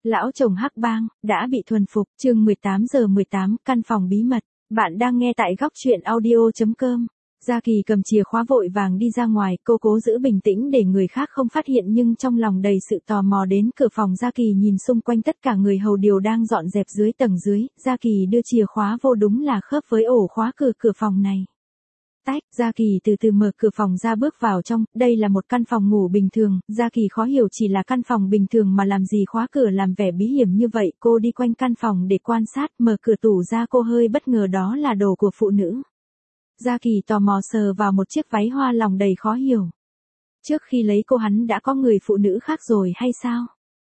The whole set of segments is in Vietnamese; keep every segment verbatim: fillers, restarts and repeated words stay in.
Lão chồng hắc bang, đã bị thuần phục, chương mười tám giờ mười tám, căn phòng bí mật. Bạn đang nghe tại góc truyện audio chấm com. Gia Kỳ cầm chìa khóa vội vàng đi ra ngoài, cô cố giữ bình tĩnh để người khác không phát hiện nhưng trong lòng đầy sự tò mò đến cửa phòng. Gia Kỳ nhìn xung quanh tất cả người hầu đều đang dọn dẹp dưới tầng dưới, Gia Kỳ đưa chìa khóa vô đúng là khớp với ổ khóa cửa cửa phòng này. Tách, Gia Kỳ từ từ mở cửa phòng ra bước vào trong, đây là một căn phòng ngủ bình thường, Gia Kỳ khó hiểu chỉ là căn phòng bình thường mà làm gì khóa cửa làm vẻ bí hiểm như vậy, cô đi quanh căn phòng để quan sát, mở cửa tủ ra cô hơi bất ngờ đó là đồ của phụ nữ. Gia Kỳ tò mò sờ vào một chiếc váy hoa lòng đầy khó hiểu. Trước khi lấy cô hắn đã có người phụ nữ khác rồi hay sao?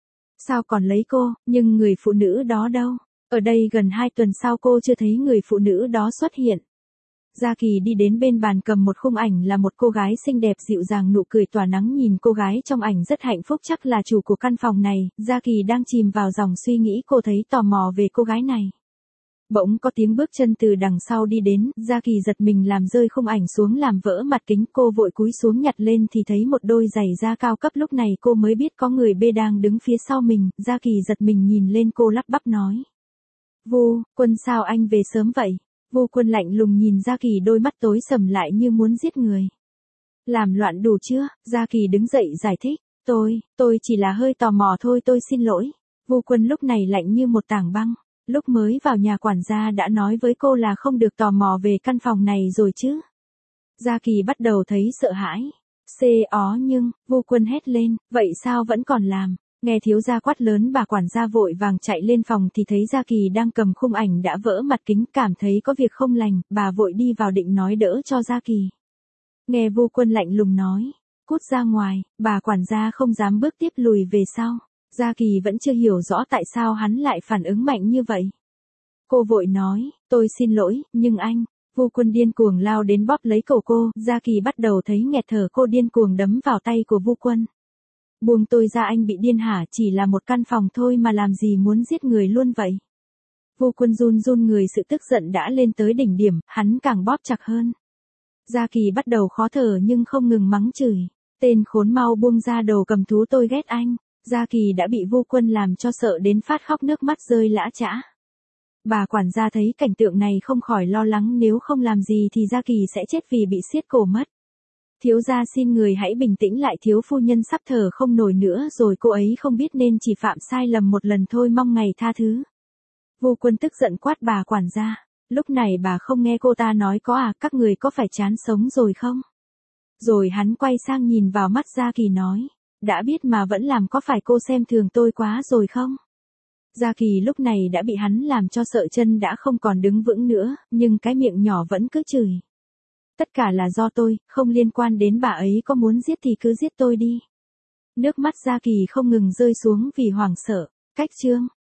Sao còn lấy cô, nhưng người phụ nữ đó đâu? Ở đây gần hai tuần sau cô chưa thấy người phụ nữ đó xuất hiện. Gia Kỳ đi đến bên bàn cầm một khung ảnh là một cô gái xinh đẹp dịu dàng nụ cười tỏa nắng nhìn cô gái trong ảnh rất hạnh phúc chắc là chủ của căn phòng này, Gia Kỳ đang chìm vào dòng suy nghĩ cô thấy tò mò về cô gái này. Bỗng có tiếng bước chân từ đằng sau đi đến, Gia Kỳ giật mình làm rơi khung ảnh xuống làm vỡ mặt kính cô vội cúi xuống nhặt lên thì thấy một đôi giày da cao cấp lúc này cô mới biết có người bê đang đứng phía sau mình, Gia Kỳ giật mình nhìn lên cô lắp bắp nói. Vu, Quân sao anh về sớm vậy? Vu Quân lạnh lùng nhìn Gia Kỳ đôi mắt tối sầm lại như muốn giết người. Làm loạn đủ chưa? Gia Kỳ đứng dậy giải thích. Tôi, tôi chỉ là hơi tò mò thôi tôi xin lỗi. Vu Quân lúc này lạnh như một tảng băng. Lúc mới vào nhà quản gia đã nói với cô là không được tò mò về căn phòng này rồi chứ. Gia Kỳ bắt đầu thấy sợ hãi. Xê ó nhưng, Vu Quân hét lên, vậy sao vẫn còn làm? Nghe thiếu gia quát lớn bà quản gia vội vàng chạy lên phòng thì thấy Gia Kỳ đang cầm khung ảnh đã vỡ mặt kính cảm thấy có việc không lành, bà vội đi vào định nói đỡ cho Gia Kỳ. Nghe Vu Quân lạnh lùng nói, cút ra ngoài, bà quản gia không dám bước tiếp lùi về sau. Gia Kỳ vẫn chưa hiểu rõ tại sao hắn lại phản ứng mạnh như vậy. Cô vội nói, tôi xin lỗi, nhưng anh, Vu Quân điên cuồng lao đến bóp lấy cổ cô, Gia Kỳ bắt đầu thấy nghẹt thở cô điên cuồng đấm vào tay của Vu Quân. Buông tôi ra anh bị điên hả chỉ là một căn phòng thôi mà làm gì muốn giết người luôn vậy. Vu Quân run run người sự tức giận đã lên tới đỉnh điểm, hắn càng bóp chặt hơn. Gia Kỳ bắt đầu khó thở nhưng không ngừng mắng chửi. Tên khốn mau buông ra đồ cầm thú tôi ghét anh. Gia Kỳ đã bị Vu Quân làm cho sợ đến phát khóc nước mắt rơi lã chã. Bà quản gia thấy cảnh tượng này không khỏi lo lắng nếu không làm gì thì Gia Kỳ sẽ chết vì bị siết cổ mất. Thiếu gia xin người hãy bình tĩnh lại thiếu phu nhân sắp thở không nổi nữa rồi cô ấy không biết nên chỉ phạm sai lầm một lần thôi mong ngày tha thứ. Vu Quân tức giận quát bà quản gia, lúc này bà không nghe cô ta nói có à các người có phải chán sống rồi không? Rồi hắn quay sang nhìn vào mắt Gia Kỳ nói, đã biết mà vẫn làm có phải cô xem thường tôi quá rồi không? Gia Kỳ lúc này đã bị hắn làm cho sợ chân đã không còn đứng vững nữa, nhưng cái miệng nhỏ vẫn cứ chửi. Tất cả là do tôi, không liên quan đến bà ấy có muốn giết thì cứ giết tôi đi. Nước mắt Gia Kỳ không ngừng rơi xuống vì hoảng sợ. Cách chương